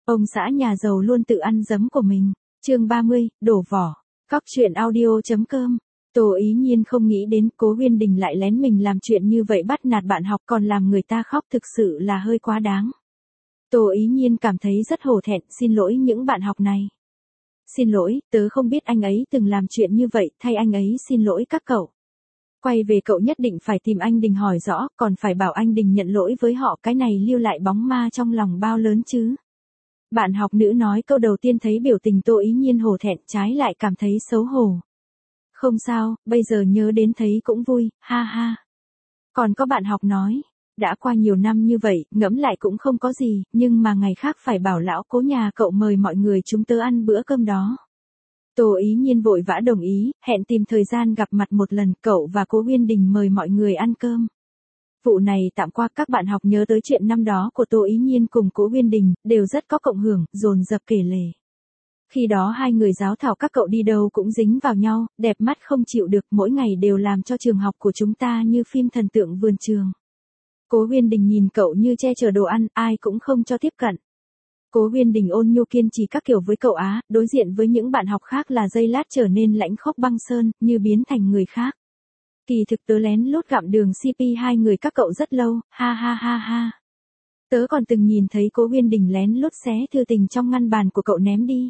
Ông xã nhà giàu luôn tự ăn giấm của mình. Chương 30, đổ vỏ. Cóc truyện audio.com. Tô Ý Nhiên không nghĩ đến Cố Huyên Đình lại lén mình làm chuyện như vậy, bắt nạt bạn học còn làm người ta khóc, thực sự là hơi quá đáng. Tô Ý Nhiên cảm thấy rất hổ thẹn, xin lỗi những bạn học này. Xin lỗi, tớ không biết anh ấy từng làm chuyện như vậy, thay anh ấy xin lỗi các cậu. Quay về cậu nhất định phải tìm anh Đình hỏi rõ, còn phải bảo anh Đình nhận lỗi với họ, cái này lưu lại bóng ma trong lòng bao lớn chứ. Bạn học nữ nói câu đầu tiên thấy biểu tình Tô Ý Nhiên hổ thẹn, trái lại cảm thấy xấu hổ. Không sao, bây giờ nhớ đến thấy cũng vui, ha ha. Còn có bạn học nói, đã qua nhiều năm như vậy, ngẫm lại cũng không có gì, nhưng mà ngày khác phải bảo lão Cố nhà cậu mời mọi người chúng tớ ăn bữa cơm đó. Tô Ý Nhiên vội vã đồng ý, hẹn tìm thời gian gặp mặt một lần, cậu và Cố Huyên Đình mời mọi người ăn cơm. Vụ này tạm qua, các bạn học nhớ tới chuyện năm đó của Tô Ý Nhiên cùng Cố Huyên Đình, đều rất có cộng hưởng, dồn dập kể lể. Khi đó hai người giáo thảo các cậu đi đâu cũng dính vào nhau, đẹp mắt không chịu được, mỗi ngày đều làm cho trường học của chúng ta như phim thần tượng vườn trường. Cố Huyên Đình nhìn cậu như che chở đồ ăn, ai cũng không cho tiếp cận. Cố Huyên Đình ôn nhu kiên trì các kiểu với cậu á, đối diện với những bạn học khác là giây lát trở nên lãnh khốc băng sơn, như biến thành người khác. Kỳ thực tớ lén lút gặm đường CP hai người các cậu rất lâu, ha ha ha ha. Tớ còn từng nhìn thấy Cố Huyên Đình lén lút xé thư tình trong ngăn bàn của cậu ném đi.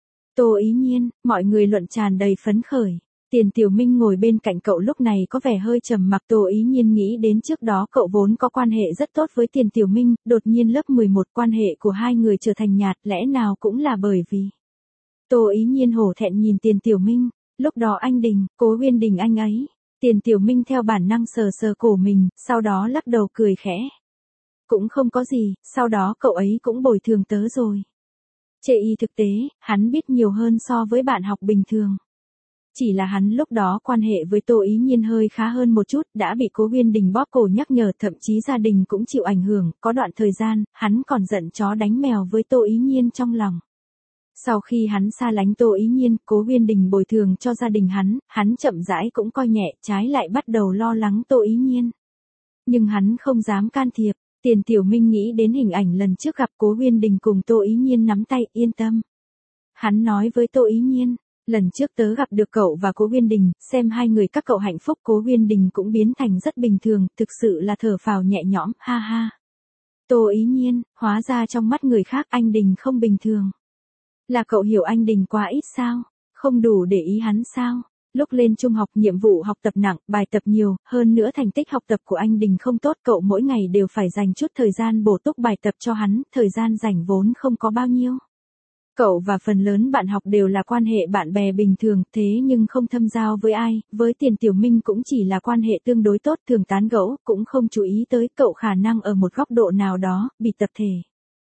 Tô Ý Nhiên, mọi người luận tràn đầy phấn khởi. Tiền Tiểu Minh ngồi bên cạnh cậu lúc này có vẻ hơi trầm mặc. Tô Ý Nhiên nghĩ đến trước đó cậu vốn có quan hệ rất tốt với Tiền Tiểu Minh, đột nhiên lớp 11 quan hệ của hai người trở thành nhạt, lẽ nào cũng là bởi vì. Tô Ý Nhiên hổ thẹn nhìn Tiền Tiểu Minh, lúc đó anh Đình, Cố Huyên Đình anh ấy. Tiền Tiểu Minh theo bản năng sờ sờ cổ mình, sau đó lắc đầu cười khẽ. Cũng không có gì, sau đó cậu ấy cũng bồi thường tớ rồi. Chê y thực tế, hắn biết nhiều hơn so với bạn học bình thường. Chỉ là hắn lúc đó quan hệ với Tô Ý Nhiên hơi khá hơn một chút, đã bị Cố Huyên Đình bóp cổ nhắc nhở, thậm chí gia đình cũng chịu ảnh hưởng, có đoạn thời gian, hắn còn giận chó đánh mèo với Tô Ý Nhiên trong lòng. Sau khi hắn xa lánh Tô Ý Nhiên, Cố Huyên Đình bồi thường cho gia đình hắn chậm rãi cũng coi nhẹ, trái lại bắt đầu lo lắng Tô Ý Nhiên. Nhưng hắn không dám can thiệp. Tiền Tiểu Minh nghĩ đến hình ảnh lần trước gặp Cố Huyên Đình cùng Tô Ý Nhiên nắm tay, yên tâm. Hắn nói với Tô Ý Nhiên, lần trước tớ gặp được cậu và Cố Huyên Đình, xem hai người các cậu hạnh phúc, Cố Huyên Đình cũng biến thành rất bình thường, thực sự là thở phào nhẹ nhõm, ha ha. Tô Ý Nhiên, hóa ra trong mắt người khác anh Đình không bình thường. Là cậu hiểu anh Đình quá ít sao? Không đủ để ý hắn sao? Lúc lên trung học nhiệm vụ học tập nặng, bài tập nhiều, hơn nữa thành tích học tập của anh Đình không tốt, cậu mỗi ngày đều phải dành chút thời gian bổ túc bài tập cho hắn, thời gian rảnh vốn không có bao nhiêu. Cậu và phần lớn bạn học đều là quan hệ bạn bè bình thường, thế nhưng không thâm giao với ai, với Tiền Tiểu Minh cũng chỉ là quan hệ tương đối tốt, thường tán gẫu, cũng không chú ý tới cậu khả năng ở một góc độ nào đó, bị tập thể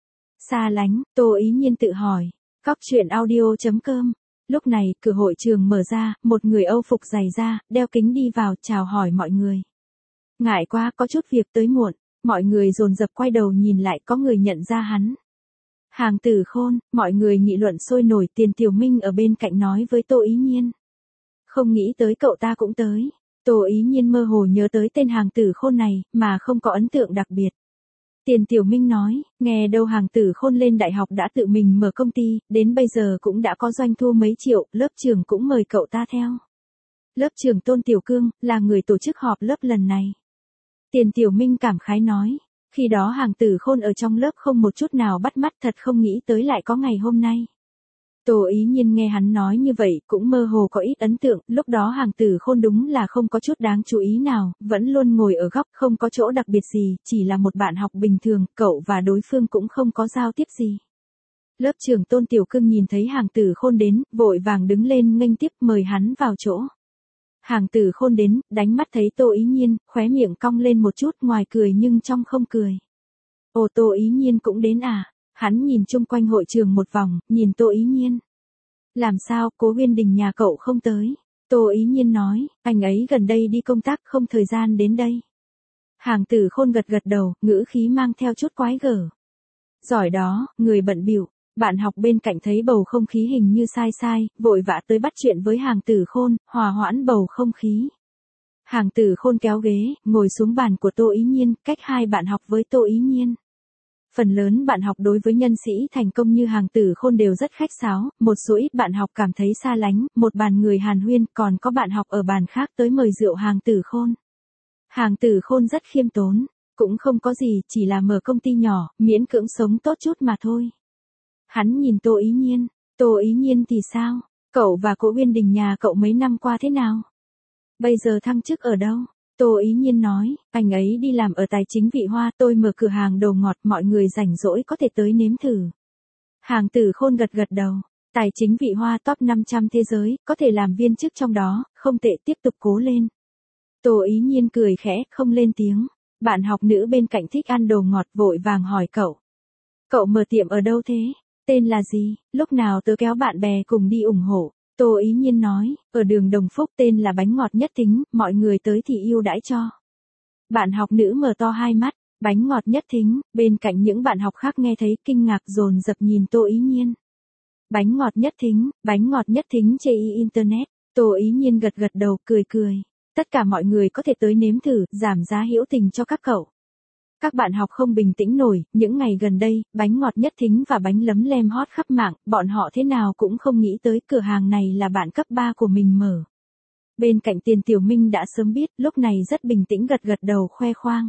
xa lánh. Tô Ý Nhiên tự hỏi. Cóc truyện audio.com. Lúc này, cửa hội trường mở ra, một người Âu phục dày da, đeo kính đi vào, chào hỏi mọi người. Ngại quá, có chút việc tới muộn, mọi người dồn dập quay đầu nhìn lại, có người nhận ra hắn. Hàng Tử Khôn, mọi người nghị luận sôi nổi. Tiền Tiểu Minh ở bên cạnh nói với Tô Ý Nhiên. Không nghĩ tới cậu ta cũng tới. Tô Ý Nhiên mơ hồ nhớ tới tên Hàng Tử Khôn này, mà không có ấn tượng đặc biệt. Tiền Tiểu Minh nói, nghe đâu Hàng Tử Khôn lên đại học đã tự mình mở công ty, đến bây giờ cũng đã có doanh thu mấy triệu, lớp trưởng cũng mời cậu ta theo. Lớp trưởng Tôn Tiểu Cương, là người tổ chức họp lớp lần này. Tiền Tiểu Minh cảm khái nói, khi đó Hàng Tử Khôn ở trong lớp không một chút nào bắt mắt, thật không nghĩ tới lại có ngày hôm nay. Tô Ý Nhiên nghe hắn nói như vậy, cũng mơ hồ có ít ấn tượng, lúc đó Hàng Tử Khôn đúng là không có chút đáng chú ý nào, vẫn luôn ngồi ở góc, không có chỗ đặc biệt gì, chỉ là một bạn học bình thường, cậu và đối phương cũng không có giao tiếp gì. Lớp trưởng Tôn Tiểu Cương nhìn thấy Hàng Tử Khôn đến, vội vàng đứng lên nghênh tiếp, mời hắn vào chỗ. Hàng Tử Khôn đến, đánh mắt thấy Tô Ý Nhiên, khóe miệng cong lên một chút, ngoài cười nhưng trong không cười. Ồ, Tô Ý Nhiên cũng đến à? Hắn nhìn chung quanh hội trường một vòng, nhìn Tô Ý Nhiên. Làm sao, Cố Huyên Đình nhà cậu không tới? Tô Ý Nhiên nói, anh ấy gần đây đi công tác, không thời gian đến đây. Hàng Tử Khôn gật gật đầu, ngữ khí mang theo chút quái gở. Giỏi đó, người bận bịu. Bạn học bên cạnh thấy bầu không khí hình như sai, vội vã tới bắt chuyện với Hàng Tử Khôn, hòa hoãn bầu không khí. Hàng Tử Khôn kéo ghế, ngồi xuống bàn của Tô Ý Nhiên, cách hai bạn học với Tô Ý Nhiên. Phần lớn bạn học đối với nhân sĩ thành công như Hàng Tử Khôn đều rất khách sáo, một số ít bạn học cảm thấy xa lánh, một bàn người hàn huyên, còn có bạn học ở bàn khác tới mời rượu Hàng Tử Khôn. Hàng Tử Khôn rất khiêm tốn, cũng không có gì, chỉ là mở công ty nhỏ, miễn cưỡng sống tốt chút mà thôi. Hắn nhìn Tô Ý Nhiên, Tô Ý Nhiên thì sao? Cậu và cô Uyên Đình nhà cậu mấy năm qua thế nào? Bây giờ thăng chức ở đâu? Tô Ý Nhiên nói, anh ấy đi làm ở tài chính Vị Hoa, tôi mở cửa hàng đồ ngọt, mọi người rảnh rỗi có thể tới nếm thử. Hàng Tử Khôn gật gật đầu, tài chính Vị Hoa top 500 thế giới, có thể làm viên chức trong đó, không tệ, tiếp tục cố lên. Tô Ý Nhiên cười khẽ, không lên tiếng. Bạn học nữ bên cạnh thích ăn đồ ngọt vội vàng hỏi cậu. Cậu mở tiệm ở đâu thế? Tên là gì? Lúc nào tớ kéo bạn bè cùng đi ủng hộ. Tô Ý Nhiên nói, ở đường Đồng Phúc, tên là Bánh Ngọt Nhất Thính, mọi người tới thì ưu đãi cho. Bạn học nữ mở to hai mắt, Bánh Ngọt Nhất Thính, bên cạnh những bạn học khác nghe thấy kinh ngạc dồn dập nhìn Tô Ý Nhiên. Bánh Ngọt Nhất Thính chê internet. Tô Ý Nhiên gật gật đầu, cười cười. Tất cả mọi người có thể tới nếm thử, giảm giá hữu tình cho các cậu. Các bạn học không bình tĩnh nổi, những ngày gần đây, Bánh Ngọt Nhất Thính và bánh lấm lem hot khắp mạng, bọn họ thế nào cũng không nghĩ tới cửa hàng này là bạn cấp 3 của mình mở. Bên cạnh Tiền Tiểu Minh đã sớm biết, lúc này rất bình tĩnh gật gật đầu khoe khoang.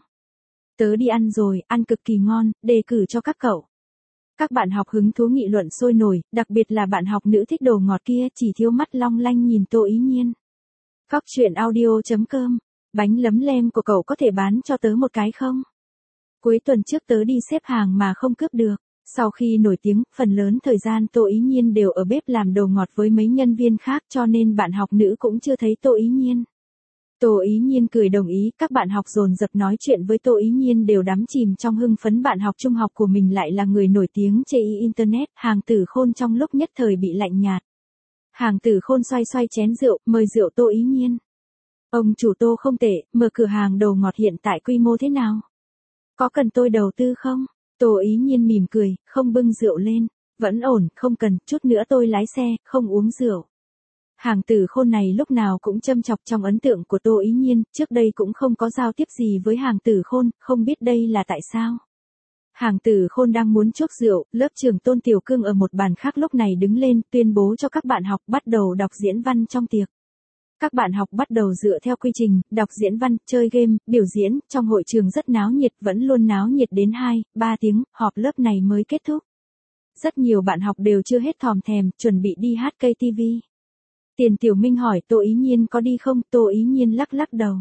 Tớ đi ăn rồi, ăn cực kỳ ngon, đề cử cho các cậu. Các bạn học hứng thú nghị luận sôi nổi, đặc biệt là bạn học nữ thích đồ ngọt kia chỉ thiếu mắt long lanh nhìn Tô Ý Nhiên. Cóc truyện audio.com, bánh lấm lem của cậu có thể bán cho tớ một cái không? Cuối tuần trước tớ đi xếp hàng mà không cướp được. Sau khi nổi tiếng, phần lớn thời gian Tô Ý Nhiên đều ở bếp làm đồ ngọt với mấy nhân viên khác cho nên bạn học nữ cũng chưa thấy Tô Ý Nhiên. Tô Ý Nhiên cười đồng ý, các bạn học dồn dập nói chuyện với Tô Ý Nhiên đều đắm chìm trong hưng phấn bạn học trung học của mình lại là người nổi tiếng trên internet, Hàng Tử Khôn trong lúc nhất thời bị lạnh nhạt. Hàng Tử Khôn xoay xoay chén rượu, mời rượu Tô Ý Nhiên. Ông chủ Tô không tệ, mở cửa hàng đồ ngọt hiện tại quy mô thế nào? Có cần tôi đầu tư không? Tô Ý Nhiên mỉm cười, không bưng rượu lên. Vẫn ổn, không cần, chút nữa tôi lái xe, không uống rượu. Hàng Tử Khôn này lúc nào cũng châm chọc trong ấn tượng của Tô Ý Nhiên, trước đây cũng không có giao tiếp gì với Hàng Tử Khôn, không biết đây là tại sao. Hàng Tử Khôn đang muốn chốc rượu, lớp trưởng Tôn Tiểu Cương ở một bàn khác lúc này đứng lên, tuyên bố cho các bạn học bắt đầu đọc diễn văn trong tiệc. Các bạn học bắt đầu dựa theo quy trình, đọc diễn văn, chơi game, biểu diễn, trong hội trường rất náo nhiệt, vẫn luôn náo nhiệt đến 2-3 tiếng, họp lớp này mới kết thúc. Rất nhiều bạn học đều chưa hết thòm thèm, chuẩn bị đi hát KTV. Tiền Tiểu Minh hỏi Tô Ý Nhiên có đi không, Tô Ý Nhiên lắc lắc đầu.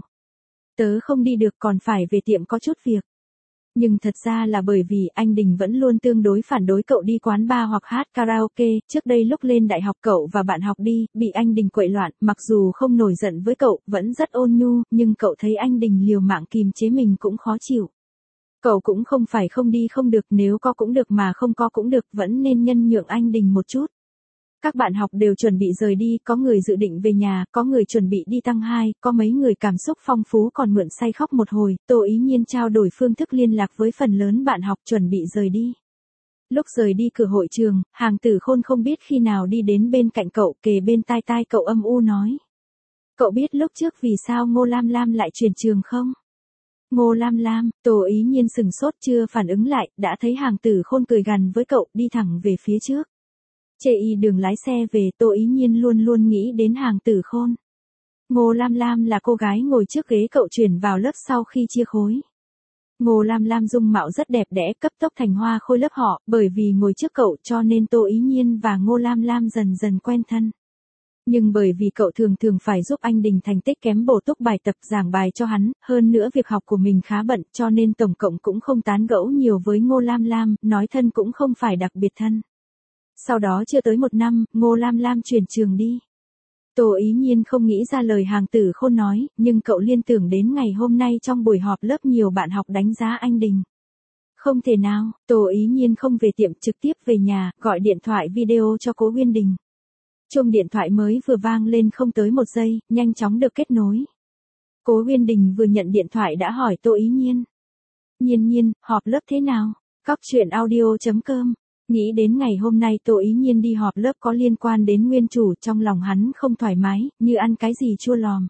Tớ không đi được còn phải về tiệm có chút việc. Nhưng thật ra là bởi vì anh Đình vẫn luôn tương đối phản đối cậu đi quán bar hoặc hát karaoke, trước đây lúc lên đại học cậu và bạn học đi, bị anh Đình quậy loạn, mặc dù không nổi giận với cậu, vẫn rất ôn nhu, nhưng cậu thấy anh Đình liều mạng kìm chế mình cũng khó chịu. Cậu cũng không phải không đi không được, nếu có cũng được mà không có cũng được, vẫn nên nhân nhượng anh Đình một chút. Các bạn học đều chuẩn bị rời đi, có người dự định về nhà, có người chuẩn bị đi tăng 2, có mấy người cảm xúc phong phú còn mượn say khóc một hồi, Tô Ý Nhiên trao đổi phương thức liên lạc với phần lớn bạn học chuẩn bị rời đi. Lúc rời đi cửa hội trường, Hàng Tử Khôn không biết khi nào đi đến bên cạnh cậu, kề bên tai tai cậu âm u nói. Cậu biết lúc trước vì sao Ngô Lam Lam lại chuyển trường không? Ngô Lam Lam, Tô Ý Nhiên sừng sốt chưa phản ứng lại, đã thấy Hàng Tử Khôn cười gằn với cậu, đi thẳng về phía trước. Chê y đường lái xe về, Tô Ý Nhiên luôn luôn nghĩ đến Hàng Tử Khôn. Ngô Lam Lam là cô gái ngồi trước ghế cậu chuyển vào lớp sau khi chia khối. Ngô Lam Lam dung mạo rất đẹp đẽ, cấp tốc thành hoa khôi lớp họ, bởi vì ngồi trước cậu cho nên Tô Ý Nhiên và Ngô Lam Lam dần dần quen thân. Nhưng bởi vì cậu thường thường phải giúp anh Đình thành tích kém bổ túc bài tập giảng bài cho hắn, hơn nữa việc học của mình khá bận cho nên tổng cộng cũng không tán gẫu nhiều với Ngô Lam Lam, nói thân cũng không phải đặc biệt thân. Sau đó chưa tới 1 năm, Ngô Lam Lam chuyển trường đi. Tô Ý Nhiên không nghĩ ra lời Hàng Tử Khôn nói, nhưng cậu liên tưởng đến ngày hôm nay trong buổi họp lớp nhiều bạn học đánh giá anh Đình. Không thể nào, Tô Ý Nhiên không về tiệm trực tiếp về nhà, gọi điện thoại video cho cố Uyên Đình. Chuông điện thoại mới vừa vang lên không tới 1 giây, nhanh chóng được kết nối. Cố Uyên Đình vừa nhận điện thoại đã hỏi Tô Ý Nhiên. Nhiên, họp lớp thế nào? Cóc truyện audio.com. Nghĩ đến ngày hôm nay Tô Ý Nhiên đi họp lớp có liên quan đến nguyên chủ, trong lòng hắn không thoải mái, như ăn cái gì chua lòm.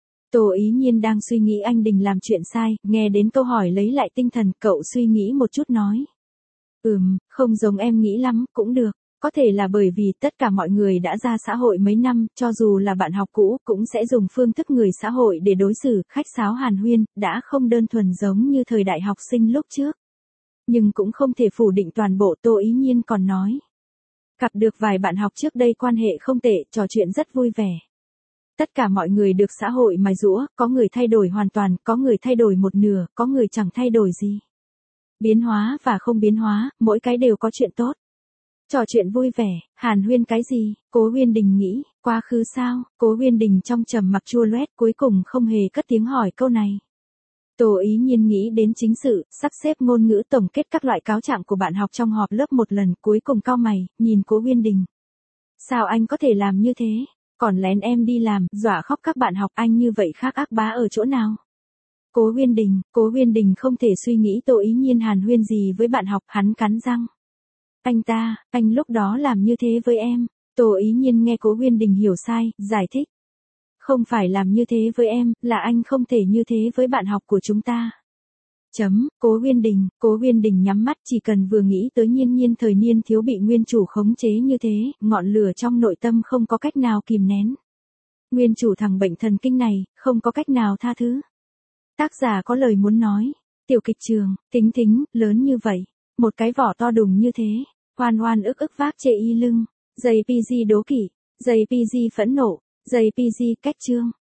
Tô Ý Nhiên đang suy nghĩ anh Đình làm chuyện sai, nghe đến câu hỏi lấy lại tinh thần, cậu suy nghĩ một chút nói. Không giống em nghĩ lắm, cũng được. Có thể là bởi vì tất cả mọi người đã ra xã hội mấy năm, cho dù là bạn học cũ cũng sẽ dùng phương thức người xã hội để đối xử, khách sáo hàn huyên, đã không đơn thuần giống như thời đại học sinh lúc trước. Nhưng cũng không thể phủ định toàn bộ, Tô Ý Nhiên còn nói. Gặp được vài bạn học trước đây quan hệ không tệ, trò chuyện rất vui vẻ. Tất cả mọi người được xã hội mài giũa, có người thay đổi hoàn toàn, có người thay đổi một nửa, có người chẳng thay đổi gì. Biến hóa và không biến hóa, mỗi cái đều có chuyện tốt. Trò chuyện vui vẻ, hàn huyên cái gì, Cố Uyên Đình nghĩ, quá khứ sao, Cố Uyên Đình trong trầm mặc chua loét cuối cùng không hề cất tiếng hỏi câu này. Tô Ý Nhiên nghĩ đến chính sự, sắp xếp ngôn ngữ tổng kết các loại cáo trạng của bạn học trong họp lớp một lần, cuối cùng cau mày, nhìn Cố Uyên Đình. Sao anh có thể làm như thế? Còn lén em đi làm, dọa khóc các bạn học, anh như vậy khác ác bá ở chỗ nào? Cố Uyên Đình không thể suy nghĩ Tô Ý Nhiên hàn huyên gì với bạn học, hắn cắn răng. Anh lúc đó làm như thế với em. Tô Ý Nhiên nghe Cố Uyên Đình hiểu sai, giải thích. Không phải làm như thế với em, là anh không thể như thế với bạn học của chúng ta. Cố Uyên Đình nhắm mắt, chỉ cần vừa nghĩ tới Nhiên Nhiên thời niên thiếu bị nguyên chủ khống chế như thế, ngọn lửa trong nội tâm không có cách nào kìm nén. Nguyên chủ thằng bệnh thần kinh này, không có cách nào tha thứ. Tác giả có lời muốn nói, tiểu kịch trường, Tính Tính, lớn như vậy, một cái vỏ to đùng như thế, Hoan Hoan ức ức vác chê y lưng, JPG đố kỵ, JPG phẫn nộ, JPG cách chương.